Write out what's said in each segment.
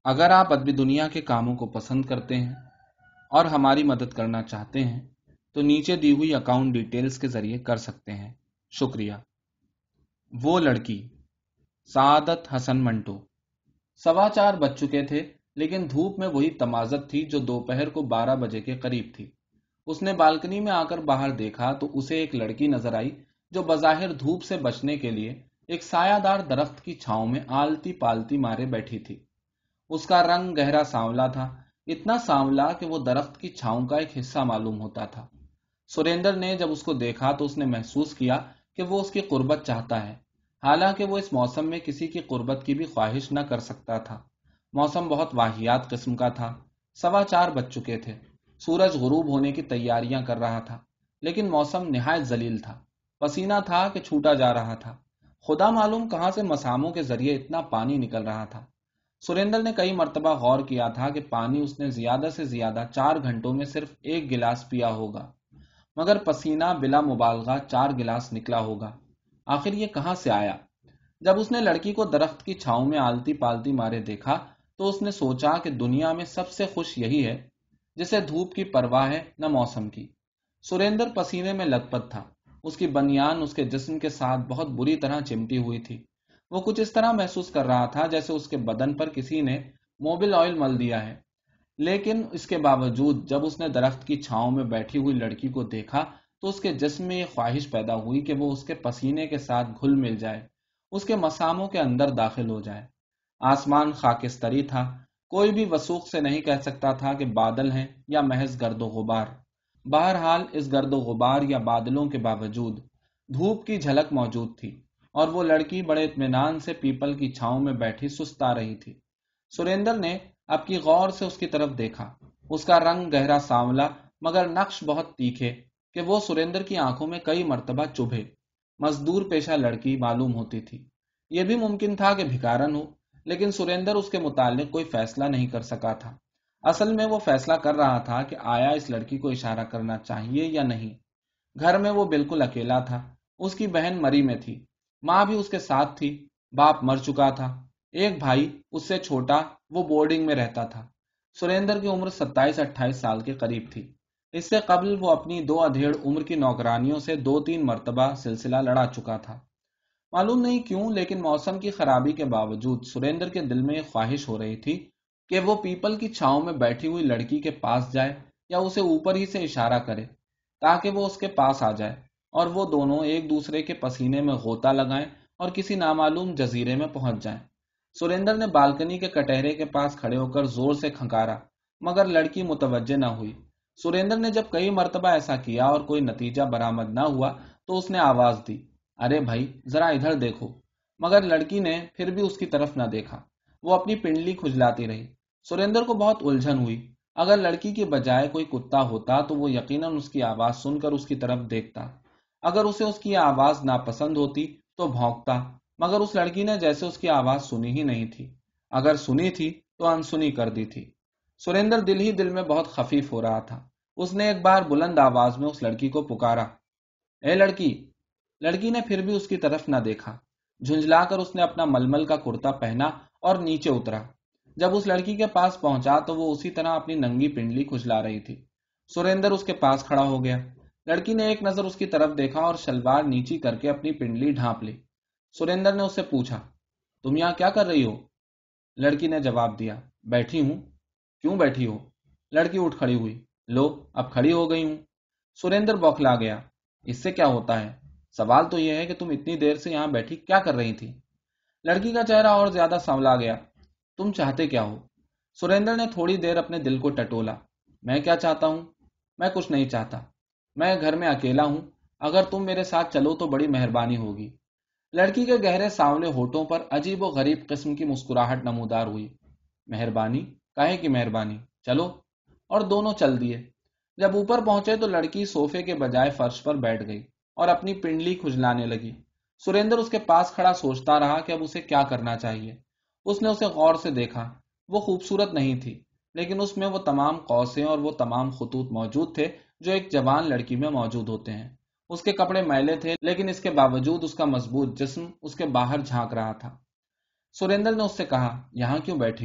اگر آپ ادبی دنیا کے کاموں کو پسند کرتے ہیں اور ہماری مدد کرنا چاہتے ہیں تو نیچے دی ہوئی اکاؤنٹ ڈیٹیلز کے ذریعے کر سکتے ہیں۔ شکریہ۔ وہ لڑکی، سعادت حسن منٹو۔ 4:15 بج چکے تھے، لیکن دھوپ میں وہی تمازت تھی جو دوپہر کو 12 بجے کے قریب تھی۔ اس نے بالکنی میں آ کر باہر دیکھا تو اسے ایک لڑکی نظر آئی جو بظاہر دھوپ سے بچنے کے لیے ایک سایہ دار درخت کی چھاؤں میں آلتی پالتی مارے بیٹھی تھی۔ اس کا رنگ گہرا سانولا تھا، اتنا سانولا کہ وہ درخت کی چھاؤں کا ایک حصہ معلوم ہوتا تھا۔ سریندر نے جب اس کو دیکھا تو اس نے محسوس کیا کہ وہ اس کی قربت چاہتا ہے، حالانکہ وہ اس موسم میں کسی کی قربت کی بھی خواہش نہ کر سکتا تھا۔ موسم بہت واہیات قسم کا تھا۔ 4:15 بج چکے تھے، سورج غروب ہونے کی تیاریاں کر رہا تھا، لیکن موسم نہایت ذلیل تھا۔ پسینہ تھا کہ چھوٹا جا رہا تھا، خدا معلوم کہاں سے مساموں کے ذریعے اتنا پانی نکل رہا تھا۔ سریندر نے کئی مرتبہ غور کیا تھا کہ پانی اس نے زیادہ سے زیادہ 4 گھنٹوں میں صرف 1 گلاس پیا ہوگا، مگر پسینہ بلا مبالغہ 4 گلاس نکلا ہوگا۔ آخر یہ کہاں سے آیا؟ جب اس نے لڑکی کو درخت کی چھاؤں میں آلتی پالتی مارے دیکھا تو اس نے سوچا کہ دنیا میں سب سے خوش یہی ہے جسے دھوپ کی پرواہ ہے نہ موسم کی۔ سریندر پسینے میں لت پت تھا، اس کی بنیان اس کے جسم کے ساتھ بہت بری طرح چمٹی ہوئی تھی۔ وہ کچھ اس طرح محسوس کر رہا تھا جیسے اس کے بدن پر کسی نے موبل آئل مل دیا ہے، لیکن اس کے باوجود جب اس نے درخت کی چھاؤں میں بیٹھی ہوئی لڑکی کو دیکھا تو اس کے جسم میں یہ خواہش پیدا ہوئی کہ وہ اس کے پسینے کے ساتھ گھل مل جائے، اس کے مساموں کے اندر داخل ہو جائے۔ آسمان خاکستری تھا، کوئی بھی وثوق سے نہیں کہہ سکتا تھا کہ بادل ہیں یا محض گرد و غبار۔ بہرحال اس گرد و غبار یا بادلوں کے باوجود دھوپ کی جھلک موجود تھی، اور وہ لڑکی بڑے اطمینان سے پیپل کی چھاؤں میں بیٹھی سستا رہی تھی۔ سریندر نے اب کی غور سے اس کی طرف دیکھا۔ اس کا رنگ گہرا سانولا مگر نقش بہت تیکھے کہ وہ سریندر کی آنکھوں میں کئی مرتبہ چبھے۔ مزدور پیشہ لڑکی معلوم ہوتی تھی، یہ بھی ممکن تھا کہ بھکارن ہو، لیکن سریندر اس کے متعلق کوئی فیصلہ نہیں کر سکا تھا۔ اصل میں وہ فیصلہ کر رہا تھا کہ آیا اس لڑکی کو اشارہ کرنا چاہیے یا نہیں۔ گھر میں وہ بالکل اکیلا تھا، اس کی بہن مری میں تھی، ماں بھی اس کے ساتھ تھی، باپ مر چکا تھا، ایک بھائی اس سے چھوٹا وہ بورڈنگ میں رہتا تھا۔ سریندر کی عمر 27-28 سال کے قریب تھی۔ اس سے قبل وہ اپنی 2 ادھیڑ عمر کی نوکرانیوں سے 2-3 مرتبہ سلسلہ لڑا چکا تھا۔ معلوم نہیں کیوں، لیکن موسم کی خرابی کے باوجود سریندر کے دل میں یہ خواہش ہو رہی تھی کہ وہ پیپل کی چھاؤں میں بیٹھی ہوئی لڑکی کے پاس جائے یا اسے اوپر ہی سے اشارہ کرے تاکہ وہ اس کے پاس آ جائے اور وہ دونوں ایک دوسرے کے پسینے میں غوطہ لگائیں اور کسی نامعلوم جزیرے میں پہنچ جائیں۔ سریندر نے بالکنی کے کٹہرے کے پاس کھڑے ہو کر زور سے کھنکارا، مگر لڑکی متوجہ نہ ہوئی۔ سریندر نے جب کئی مرتبہ ایسا کیا اور کوئی نتیجہ برآمد نہ ہوا تو اس نے آواز دی، ارے بھائی ذرا ادھر دیکھو، مگر لڑکی نے پھر بھی اس کی طرف نہ دیکھا، وہ اپنی پنڈلی کھجلاتی رہی۔ سریندر کو بہت الجھن ہوئی، اگر لڑکی کی بجائے کوئی کتا ہوتا تو وہ یقیناً اس کی آواز سن کر اس کی طرف دیکھتا، اگر اسے اس کی آواز ناپسند ہوتی تو بھونکتا، مگر اس لڑکی نے جیسے اس کی آواز سنی ہی نہیں تھی، اگر سنی تھی تو انسنی کر دی تھی۔ سریندر دل ہی دل میں بہت خفیف ہو رہا تھا۔ اس نے ایک بار بلند آواز میں اس لڑکی کو پکارا، اے لڑکی! لڑکی نے پھر بھی اس کی طرف نہ دیکھا۔ جھنجلا کر اس نے اپنا ململ کا کرتا پہنا اور نیچے اترا۔ جب اس لڑکی کے پاس پہنچا تو وہ اسی طرح اپنی ننگی پنڈلی کھجلا رہی تھی۔ سریندر اس کے پاس کھڑا ہو گیا۔ لڑکی نے ایک نظر اس کی طرف دیکھا اور شلوار نیچی کر کے اپنی پنڈلی ڈھانپ لی۔ سریندر نے اس سے پوچھا، تم یہاں کیا کر رہی ہو؟ لڑکی نے جواب دیا، بیٹھی ہوں۔ کیوں بیٹھی ہو؟ لڑکی اٹھ کھڑی ہوئی، لو اب کھڑی ہو گئی ہوں۔ سریندر بوکھلا گیا، اس سے کیا ہوتا ہے؟ سوال تو یہ ہے کہ تم اتنی دیر سے یہاں بیٹھی کیا کر رہی تھی؟ لڑکی کا چہرہ اور زیادہ سنولا گیا، تم چاہتے کیا ہو؟ سریندر نے تھوڑی دیر اپنے دل کو ٹٹولا، میں کیا چاہتا ہوں؟ میں کچھ نہیں چاہتا، میں گھر میں اکیلا ہوں، اگر تم میرے ساتھ چلو تو بڑی مہربانی ہوگی۔ لڑکی کے گہرے سانولے ہونٹوں پر عجیب و غریب قسم کی مسکراہٹ نمودار ہوئی۔ مہربانی؟ کاہے کی مہربانی؟ چلو۔ اور دونوں چل دیے۔ جب اوپر پہنچے تو لڑکی صوفے کے بجائے فرش پر بیٹھ گئی اور اپنی پنڈلی کھجلانے لگی۔ سریندر اس کے پاس کھڑا سوچتا رہا کہ اب اسے کیا کرنا چاہیے۔ اس نے اسے غور سے دیکھا، وہ خوبصورت نہیں تھی، لیکن اس میں وہ تمام قوسیں اور وہ تمام خطوط موجود تھے جو ایک جوان لڑکی میں موجود ہوتے ہیں۔ اس کے کپڑے میلے تھے، لیکن اس کے باوجود اس کا مضبوط جسم اس کے باہر جھانک رہا تھا۔ سریندر نے اس سے کہا، یہاں کیوں بیٹھی ہو؟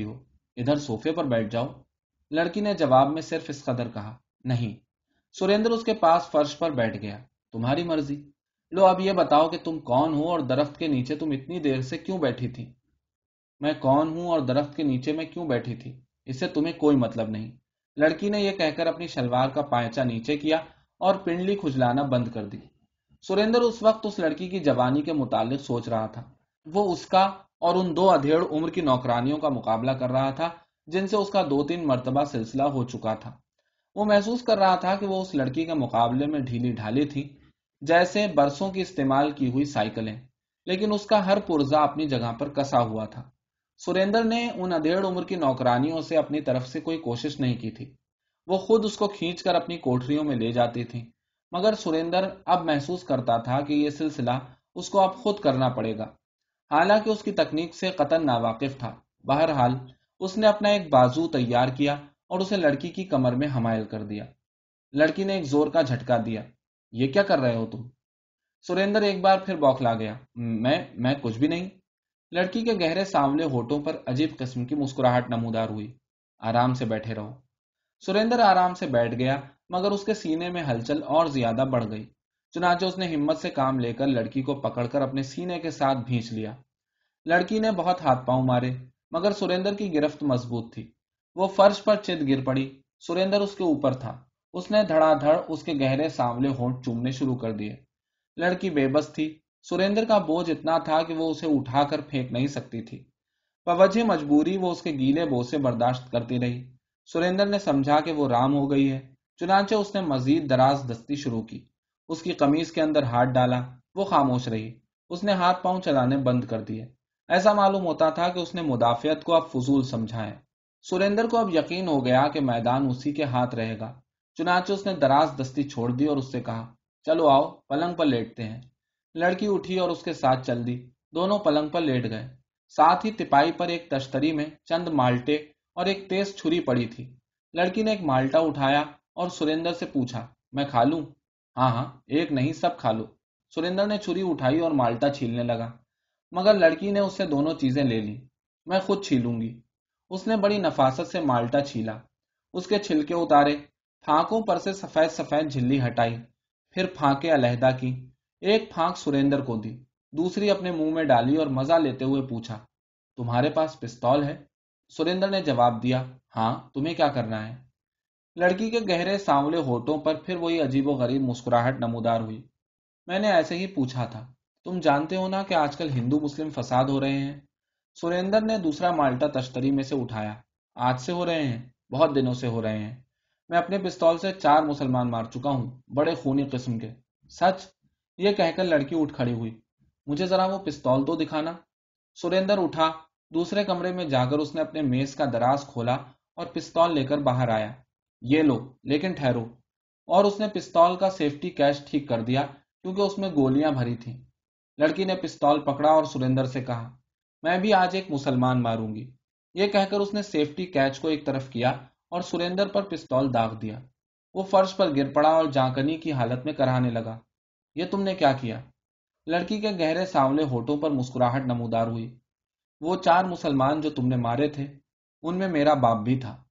इधर सोफे पर बैठ जाओ। लड़की ने जवाब में सिर्फ इस कदर कहा, नहीं। सुरेंद्र उसके पास फर्श पर बैठ गया। तुम्हारी मर्जी। लो अब ये बताओ कि तुम कौन हो और दरख्त के नीचे तुम इतनी देर से क्यों बैठी थी? मैं कौन हूं और दरख्त के नीचे मैं क्यों बैठी थी, इससे तुम्हें कोई मतलब नहीं। लड़की ने यह कहकर अपनी शलवार का पायचा नीचे किया और पिंडली खुजलाना बंद कर दी। सुरेंद्र उस वक्त उस लड़की की जवानी के मुतालिक सोच रहा था। वो उसका और उन दो अधेड़ उम्र की नौकरानियों का मुकाबला कर रहा था जिनसे उसका 2-3 मर्तबा सिलसिला हो चुका था। वो महसूस कर रहा था कि वो उस लड़की के मुकाबले में ढीली ढाली थी, जैसे बरसों की इस्तेमाल की हुई साइकिलें, लेकिन उसका हर पुर्जा अपनी जगह पर कसा हुआ था। सुरेंद्र ने उन अधेड़ उम्र की नौकरानियों से अपनी तरफ से कोई कोशिश नहीं की थी। वो खुद उसको खींचकर अपनी कोठरियों में ले जाती थी, मगर सुरेंद्र अब महसूस करता था कि यह सिलसिला उसको अब खुद करना पड़ेगा। हालांकि उसकी तकनीक से कतन नावाकिफ था। बहरहाल उसने अपना एक बाजू तैयार किया और उसे लड़की की कमर में हमायल कर दिया। लड़की ने एक जोर का झटका दिया। ये क्या कर रहे हो तुम? सुरेंद्र एक बार फिर बौखला गया। मैं कुछ भी नहीं। लड़की के गहरे सांवले होठों पर अजीब किस्म की मुस्कुराहट नमूदार हुई। आराम से बैठे रहो। सुरेंद्र आराम से बैठ गया, मगर उसके सीने में हलचल और ज्यादा बढ़ गई। चुनाचे उसने हिम्मत से काम लेकर लड़की को पकड़कर अपने सीने के साथ भींच लिया। लड़की ने बहुत हाथ पांव मारे, मगर सुरेंद्र की गिरफ्त मजबूत थी। वो फर्श पर चित गिर पड़ी। सुरेंद्र उसके ऊपर था। उसने धड़ाधड़ उसके गहरे सांवले होंठ चूमने शुरू कर दिए। लड़की बेबस थी। सुरेंद्र का बोझ इतना था कि वो उसे उठाकर फेंक नहीं सकती थी। बवजह मजबूरी वो उसके गीले बोझ से बर्दाश्त करती रही। सुरेंद्र ने समझा कि वो राम हो गई है। चुनाचे उसने मजीद दराज दस्ती शुरू की। उसकी कमीज के अंदर हाथ डाला। वो खामोश रही। उसने हाथ पांव चलाने बंद कर दिए। ऐसा मालूम होता था कि उसने मुदाफियत को अब फजूल समझा है। सुरेंद्र को अब यकीन हो गया कि मैदान उसी के हाथ रहेगा। चुनाचे उसने दराज दस्ती छोड़ दी और उससे कहा, चलो आओ पलंग पर लेटते हैं। लड़की उठी और उसके साथ चल दी। दोनों पलंग पर लेट गए। साथ ही तिपाई पर एक तश्तरी में चंद माल्टे और एक तेज छुरी पड़ी थी। लड़की ने एक माल्टा उठाया और सुरेंद्र से पूछा, मैं खा लूं? हाँ हाँ, एक नहीं सब खा लो। सुरेंद्र ने छुरी उठाई और माल्टा छीलने लगा, मगर लड़की ने उससे दोनों चीजें ले ली। मैं खुद छीलूंगी। उसने बड़ी नफासत से माल्टा छीला, उसके छिलके उतारे, फांकों पर से सफेद सफेद झिल्ली हटाई, फिर फांके अलहदा की। एक फांक सुरेंद्र को दी, दूसरी अपने मुंह में डाली और मजा लेते हुए पूछा, तुम्हारे पास पिस्तौल है? सुरेंद्र ने जवाब दिया, हाँ, तुम्हें क्या करना है? लड़की के गहरे सांवले होठों पर फिर वही अजीबोगरीब मुस्कुराहट नमूदार हुई। मैंने ऐसे ही पूछा था। तुम जानते हो ना कि आजकल हिंदू मुस्लिम फसाद हो रहे हैं? सुरेंद्र ने दूसरा माल्टा तश्तरी में से उठाया। आज से हो रहे हैं? बहुत दिनों से हो रहे हैं। मैं अपने पिस्तौल से 4 मुसलमान मार चुका हूं, बड़े खूनी किस्म के। सच? ये कहकर लड़की उठ खड़ी हुई। मुझे जरा वो पिस्तौल तो दिखाना। सुरेंद्र उठा। दूसरे कमरे में जाकर उसने अपने मेज का दराज खोला और पिस्तौल लेकर बाहर आया। ये लो, लेकिन ठहरो। और उसने पिस्तौल का सेफ्टी कैच ठीक कर दिया, क्योंकि उसमें गोलियां भरी थीं। लड़की ने पिस्तौल पकड़ा और सुरेंद्र से कहा, मैं भी आज एक मुसलमान मारूंगी। यह कहकर उसने सेफ्टी कैच को एक तरफ किया और सुरेंद्र पर पिस्तौल दाग दिया। वो फर्श पर गिर पड़ा और जांकनी की हालत में कराहने लगा, यह तुमने क्या किया? लड़की के गहरे सांवले होठों पर मुस्कुराहट नमूदार हुई। वो 4 मुसलमान जो तुमने मारे थे, उनमें मेरा बाप भी था।